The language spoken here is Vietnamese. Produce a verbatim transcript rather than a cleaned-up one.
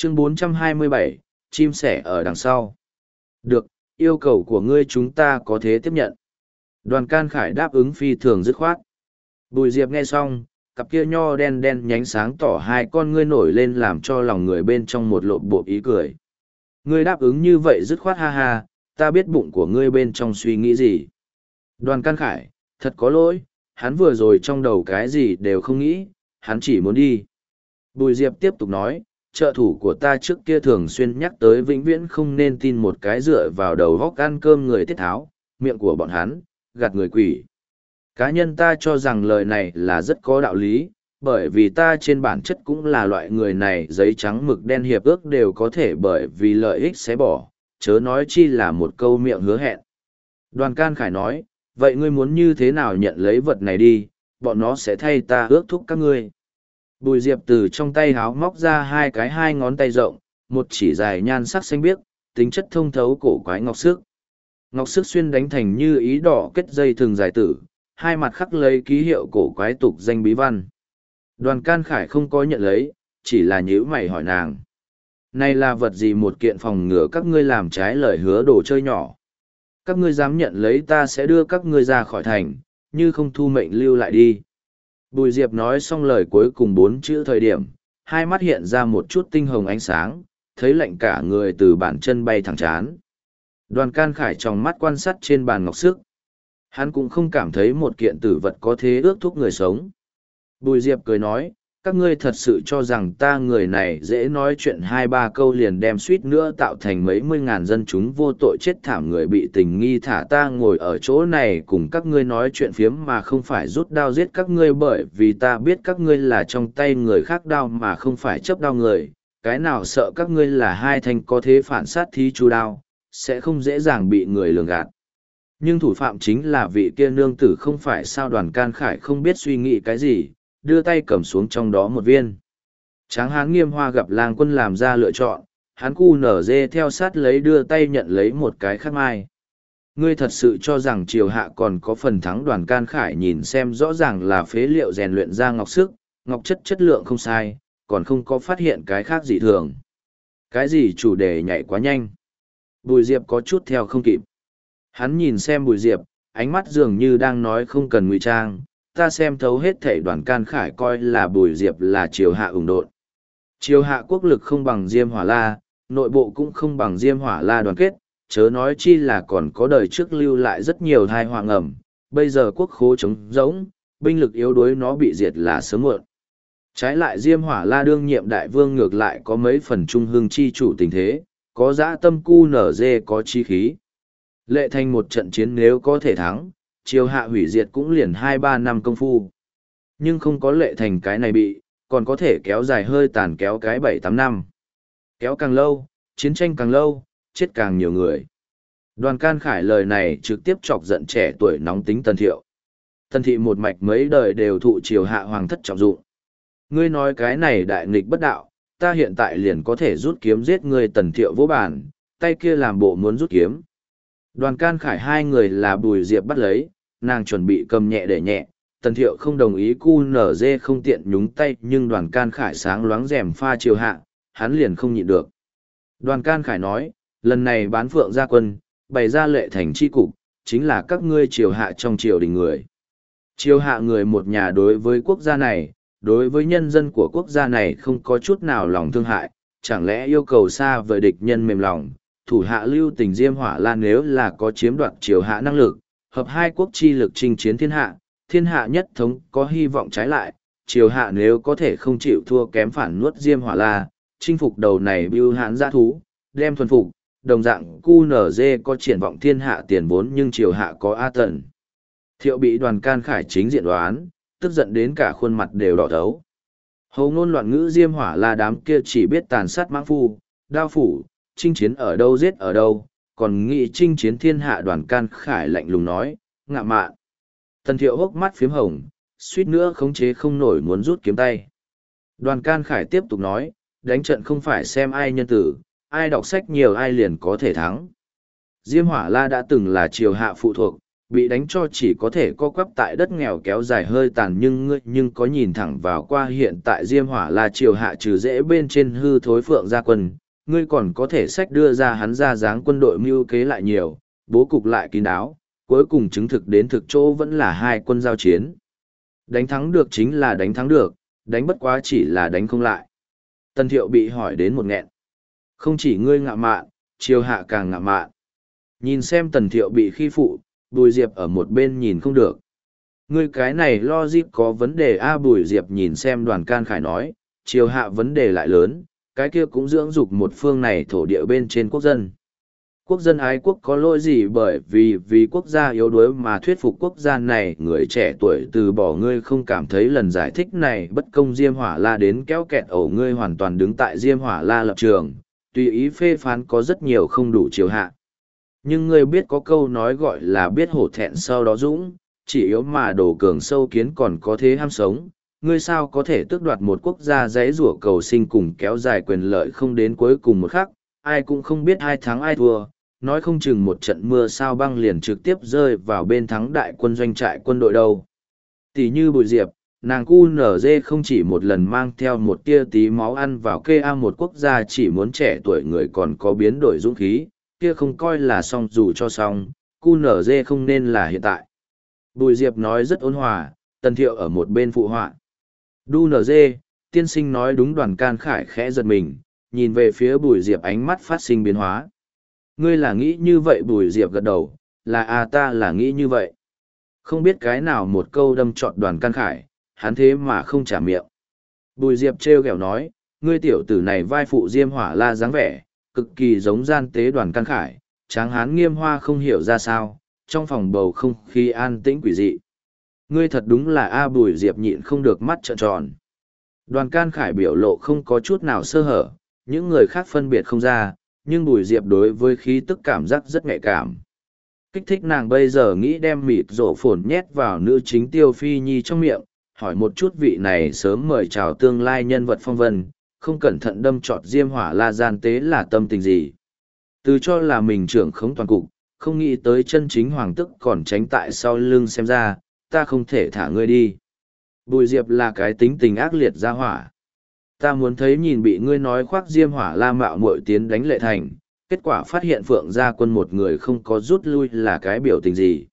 Chương bốn trăm hai mươi bảy, chim sẻ ở đằng sau. Được, yêu cầu của ngươi chúng ta có thể tiếp nhận. Đoàn Can Khải đáp ứng phi thường dứt khoát. Bùi Diệp nghe xong, cặp kia nho đen đen nhánh sáng tỏ hai con ngươi nổi lên làm cho lòng người bên trong một lộ bộ ý cười. Ngươi đáp ứng như vậy dứt khoát ha ha, ta biết bụng của ngươi bên trong suy nghĩ gì. Đoàn Can Khải, thật có lỗi, hắn vừa rồi trong đầu cái gì đều không nghĩ, hắn chỉ muốn đi. Bùi Diệp tiếp tục nói, trợ thủ của ta trước kia thường xuyên nhắc tới vĩnh viễn không nên tin một cái dựa vào đầu góc ăn cơm người tiết tháo, miệng của bọn hắn, gạt người quỷ. Cá nhân ta cho rằng lời này là rất có đạo lý, bởi vì ta trên bản chất cũng là loại người này, giấy trắng mực đen hiệp ước đều có thể bởi vì lợi ích xé bỏ, chớ nói chi là một câu miệng hứa hẹn. Đoàn Can Khải nói, vậy ngươi muốn như thế nào nhận lấy vật này đi, bọn nó sẽ thay ta ước thúc các ngươi. Bùi Diệp từ trong tay háo móc ra hai cái hai ngón tay rộng, một chỉ dài nhan sắc xanh biếc, tính chất thông thấu cổ quái ngọc sức. Ngọc sức xuyên đánh thành như ý đỏ kết dây thường dài tử, hai mặt khắc lấy ký hiệu cổ quái tục danh bí văn. Đoàn Can Khải không có nhận lấy, chỉ là nhíu mày hỏi nàng. Này là vật gì, một kiện phòng ngừa các ngươi làm trái lời hứa đồ chơi nhỏ. Các ngươi dám nhận lấy ta sẽ đưa các ngươi ra khỏi thành, như không thu mệnh lưu lại đi. Bùi Diệp nói xong lời cuối cùng bốn chữ thời điểm, hai mắt hiện ra một chút tinh hồng ánh sáng, thấy lạnh cả người từ bàn chân bay thẳng chán. Đoàn Can Khải trong mắt quan sát trên bàn ngọc sức. Hắn cũng không cảm thấy một kiện tử vật có thế ước thúc người sống. Bùi Diệp cười nói, các ngươi thật sự cho rằng ta người này dễ nói chuyện hai ba câu liền đem suýt nữa tạo thành mấy mươi ngàn dân chúng vô tội chết thảm người bị tình nghi thả ta ngồi ở chỗ này cùng các ngươi nói chuyện phiếm mà không phải rút đao giết các ngươi, bởi vì ta biết các ngươi là trong tay người khác đao mà không phải chấp đao người, cái nào sợ các ngươi là hai thanh có thế phản sát thí chu đao, sẽ không dễ dàng bị người lường gạt. Nhưng thủ phạm chính là vị kia nương tử không phải sao. Đoàn Can Khải không biết suy nghĩ cái gì, đưa tay cầm xuống trong đó một viên. Tráng hán Nghiêm Hoa gặp Lang Quân làm ra lựa chọn, hắn cu nở dê theo sát lấy đưa tay nhận lấy một cái khác mai. Ngươi thật sự cho rằng triều hạ còn có phần thắng? Đoàn Can Khải nhìn xem rõ ràng là phế liệu rèn luyện ra ngọc sức, ngọc chất chất lượng không sai, còn không có phát hiện cái khác gì thường. Cái gì chủ đề nhảy quá nhanh. Bùi Diệp có chút theo không kịp. Hắn nhìn xem Bùi Diệp, ánh mắt dường như đang nói không cần ngụy trang, ta xem thấu hết thảy. Đoàn Can Khải coi là Bùi Diệp là triều hạ ủng độn. Triều hạ quốc lực không bằng Diêm Hỏa La, nội bộ cũng không bằng Diêm Hỏa La đoàn kết, chớ nói chi là còn có đời trước lưu lại rất nhiều thai họa ngầm, bây giờ quốc khố trống rỗng, binh lực yếu đuối nó bị diệt là sớm muộn. Trái lại Diêm Hỏa La đương nhiệm đại vương ngược lại có mấy phần trung hương chi chủ tình thế, có dã tâm cu nở dê có chi khí. Lệ thành một trận chiến nếu có thể thắng, triều hạ hủy diệt cũng liền hai ba năm công phu. Nhưng không có Lệ thành cái này bị, còn có thể kéo dài hơi tàn kéo cái bảy tám năm. Kéo càng lâu, chiến tranh càng lâu, chết càng nhiều người. Đoàn Can Khải lời này trực tiếp chọc giận trẻ tuổi nóng tính Tần Thiệu. Tần thị một mạch mấy đời đều thụ triều hạ hoàng thất trọng dụng. Ngươi nói cái này đại nghịch bất đạo, ta hiện tại liền có thể rút kiếm giết ngươi. Tần Thiệu vỗ bàn, tay kia làm bộ muốn rút kiếm. Đoàn Can Khải hai người là Bùi Diệp bắt lấy, nàng chuẩn bị cầm nhẹ để nhẹ, Tần Thiệu không đồng ý, cu nở dê không tiện nhúng tay, nhưng Đoàn Can Khải sáng loáng rèm pha triều hạ, hắn liền không nhịn được. Đoàn Can Khải nói, lần này bán phượng ra quân, bày ra Lệ thành chi cục, chính là các ngươi triều hạ trong triều đình người. Triều hạ người một nhà đối với quốc gia này, đối với nhân dân của quốc gia này không có chút nào lòng thương hại, chẳng lẽ yêu cầu xa vời địch nhân mềm lòng. Thủ hạ lưu tình Diêm Hỏa La nếu là có chiếm đoạt triều hạ năng lực, hợp hai quốc chi lực chinh chiến thiên hạ, thiên hạ nhất thống có hy vọng. Trái lại, triều hạ nếu có thể không chịu thua kém phản nuốt Diêm Hỏa La, chinh phục đầu này bưu hãn dã thú, đem thuần phục, đồng dạng cu nở dê có triển vọng thiên hạ tiền vốn, nhưng triều hạ có A Tần. Thiệu bị Đoàn Can Khải chính diện đoán, tức giận đến cả khuôn mặt đều đỏ thấu. Hầu ngôn loạn ngữ Diêm Hỏa La đám kia chỉ biết tàn sát mãng phu, đao phủ, chinh chiến ở đâu giết ở đâu, còn nghĩ chinh chiến thiên hạ. Đoàn Can Khải lạnh lùng nói, ngạ mạn. Tần Thiệu hốc mắt phiếm hồng, suýt nữa khống chế không nổi muốn rút kiếm tay. Đoàn Can Khải tiếp tục nói, đánh trận không phải xem ai nhân tử, ai đọc sách nhiều ai liền có thể thắng. Diêm Hỏa La đã từng là triều hạ phụ thuộc, bị đánh cho chỉ có thể co quắp tại đất nghèo kéo dài hơi tàn, nhưng ngươi nhưng có nhìn thẳng vào qua hiện tại Diêm Hỏa là triều hạ trừ dễ bên trên hư thối Phượng gia quân, ngươi còn có thể sách đưa ra hắn ra dáng quân đội mưu kế lại nhiều, bố cục lại kín đáo, cuối cùng chứng thực đến thực chỗ vẫn là hai quân giao chiến. Đánh thắng được chính là đánh thắng được, đánh bất quá chỉ là đánh không lại. Tần Thiệu bị hỏi đến một nghẹn. Không chỉ ngươi ngạ mạn, triều hạ càng ngạ mạn. Nhìn xem Tần Thiệu bị khi phụ, Bùi Diệp ở một bên nhìn không được. Ngươi cái này logic có vấn đề a. Bùi Diệp nhìn xem Đoàn Can Khải nói, triều hạ vấn đề lại lớn, cái kia cũng dưỡng dục một phương này thổ địa bên trên quốc dân. Quốc dân ái quốc có lỗi gì bởi vì vì quốc gia yếu đuối mà thuyết phục quốc gia này, người trẻ tuổi từ bỏ. Ngươi không cảm thấy lần giải thích này bất công Diêm Hỏa La đến kéo kẹt ổ ngươi hoàn toàn đứng tại Diêm Hỏa La lập trường, tùy ý phê phán có rất nhiều không đủ triều hạ. Nhưng ngươi biết có câu nói gọi là biết hổ thẹn sau đó dũng, chỉ yếu mà đổ cường sâu kiến còn có thế ham sống. Ngươi sao có thể tước đoạt một quốc gia giấy rủa cầu sinh cùng kéo dài quyền lợi không đến cuối cùng một khắc, ai cũng không biết ai thắng ai thua, nói không chừng một trận mưa sao băng liền trực tiếp rơi vào bên thắng đại quân doanh trại quân đội đâu. Tỷ như Bùi Diệp, nàng cu nở dê không chỉ một lần mang theo một tia tí máu ăn vào kê a một quốc gia chỉ muốn trẻ tuổi người còn có biến đổi dũng khí, kia không coi là xong dù cho xong, cu nở dê không nên là hiện tại. Bùi Diệp nói rất ôn hòa, Tần Thiệu ở một bên phụ họa. Đu nở dê, tiên sinh nói đúng. Đoàn Can Khải khẽ giật mình, nhìn về phía Bùi Diệp ánh mắt phát sinh biến hóa. Ngươi là nghĩ như vậy? Bùi Diệp gật đầu, là à ta là nghĩ như vậy. Không biết cái nào một câu đâm trọn Đoàn Can Khải, hắn thế mà không trả miệng. Bùi Diệp trêu ghẹo nói, ngươi tiểu tử này vai phụ Diêm Hỏa La dáng vẻ, cực kỳ giống gian tế Đoàn Can Khải, tráng hán Nghiêm Hoa không hiểu ra sao, trong phòng bầu không khí an tĩnh quỷ dị. Ngươi thật đúng là a. Bùi Diệp nhịn không được mắt trợn tròn. Đoàn Can Khải biểu lộ không có chút nào sơ hở, những người khác phân biệt không ra, nhưng Bùi Diệp đối với khí tức cảm giác rất nhạy cảm. Kích thích nàng bây giờ nghĩ đem mịt rổ phồn nhét vào nữ chính Tiêu Phi Nhi trong miệng, hỏi một chút vị này sớm mời chào tương lai nhân vật phong vân, không cẩn thận đâm trọt Diêm Hỏa La gian tế là tâm tình gì. Từ cho là mình trưởng khống toàn cục, không nghĩ tới chân chính hoàng tức còn tránh tại sau lưng xem ra, ta không thể thả ngươi đi. Bùi Diệp là cái tính tình ác liệt ra hỏa. Ta muốn thấy nhìn bị ngươi nói khoác Diêm Hỏa La mạo muội tiến đánh Lệ Thành, kết quả phát hiện Phượng gia quân một người không có rút lui là cái biểu tình gì.